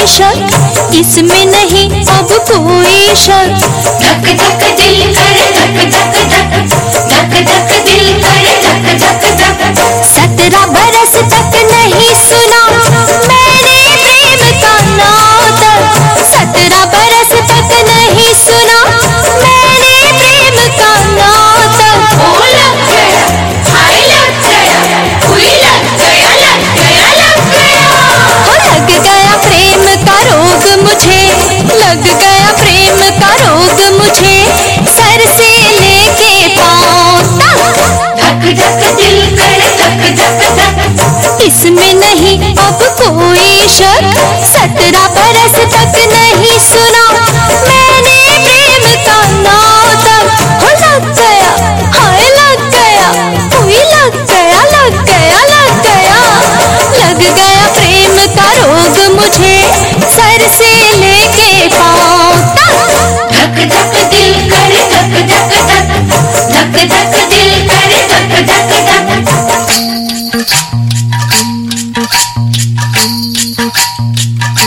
शक, इसमें नहीं अब कोई शक। धक धक दिल करे धक धक धक, धक धक दिल करे धक धक धक। 17 बरस तक नहीं सुना मैंने प्रेम का नाता, 17 बरस तक नहीं सुना मैंने प्रेम का नाता। ओ लग गया, हाय लग गया, हुई लग गया, लग गया, लग गया। हो लग गया प्रेम का रोग मुझे, लग गया प्रेम का रोग मुझे, सर से लेके पाँव तक। धक धक दिल करे धक धक धक, इसमें नहीं अब कोई शक, 17 बरस तक नहीं सुना मैंने प्रेम का नाता। हो लग गया, हाय लग गया, हुई लग गया, लग गया, लग गया। लग गया प्रेम का रोग मुझे, सर से लेके पाँव तक। धक धक दिल करे धक धक धक, धक धक दिल करे धक धक धक।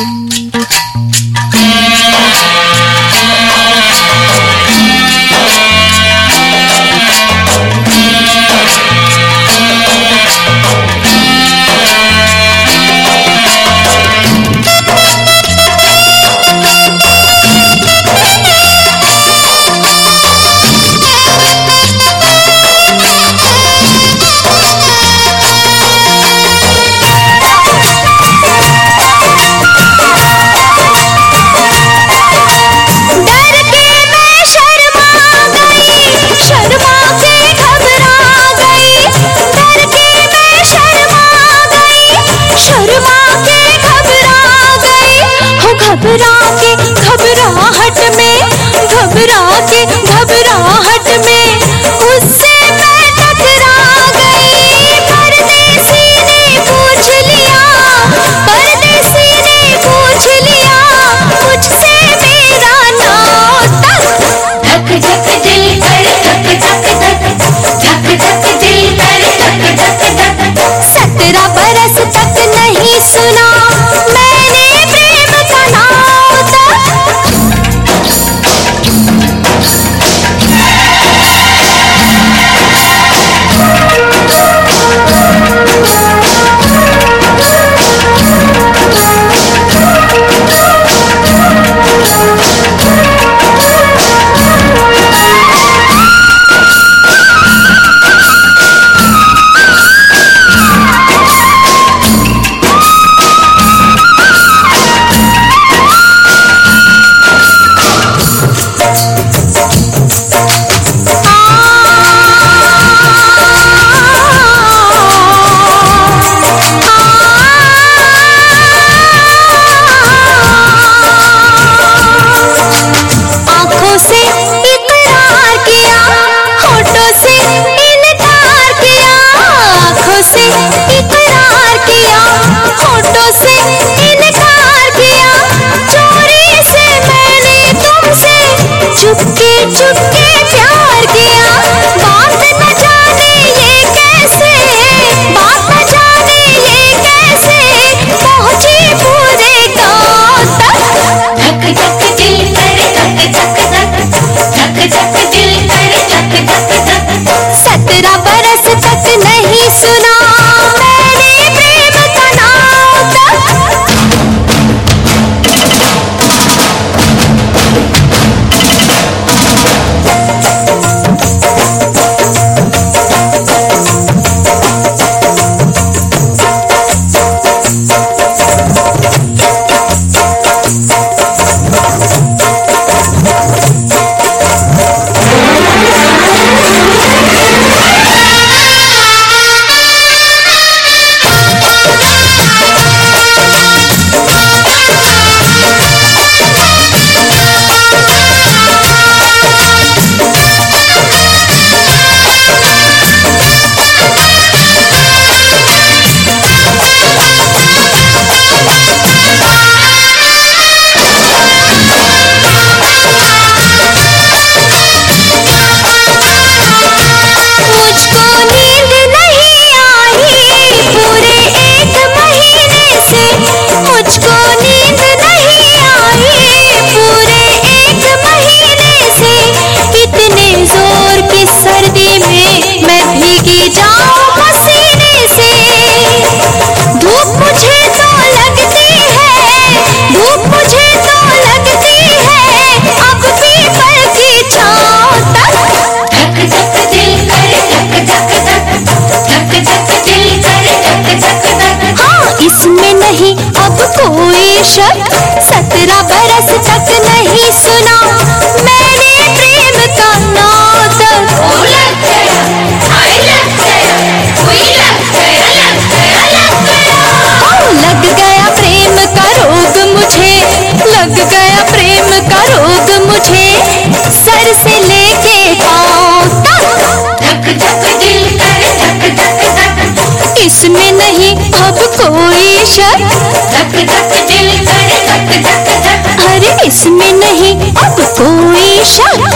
सुना मैंने प्रेम का नाटक। ओ लग गया, हाय लग गया, कोई लग गया, लग गया, लग गया। लग गया प्रेम का रोग मुझे, लग गया प्रेम का रोग मुझे, सर से लेके पाँव तक। धक धक दिल करे धक धक धक, इसमें नहीं अब कोई शक। धक धक दिल करे धक धक धक, अरे इसमें नहीं अब कोई शक।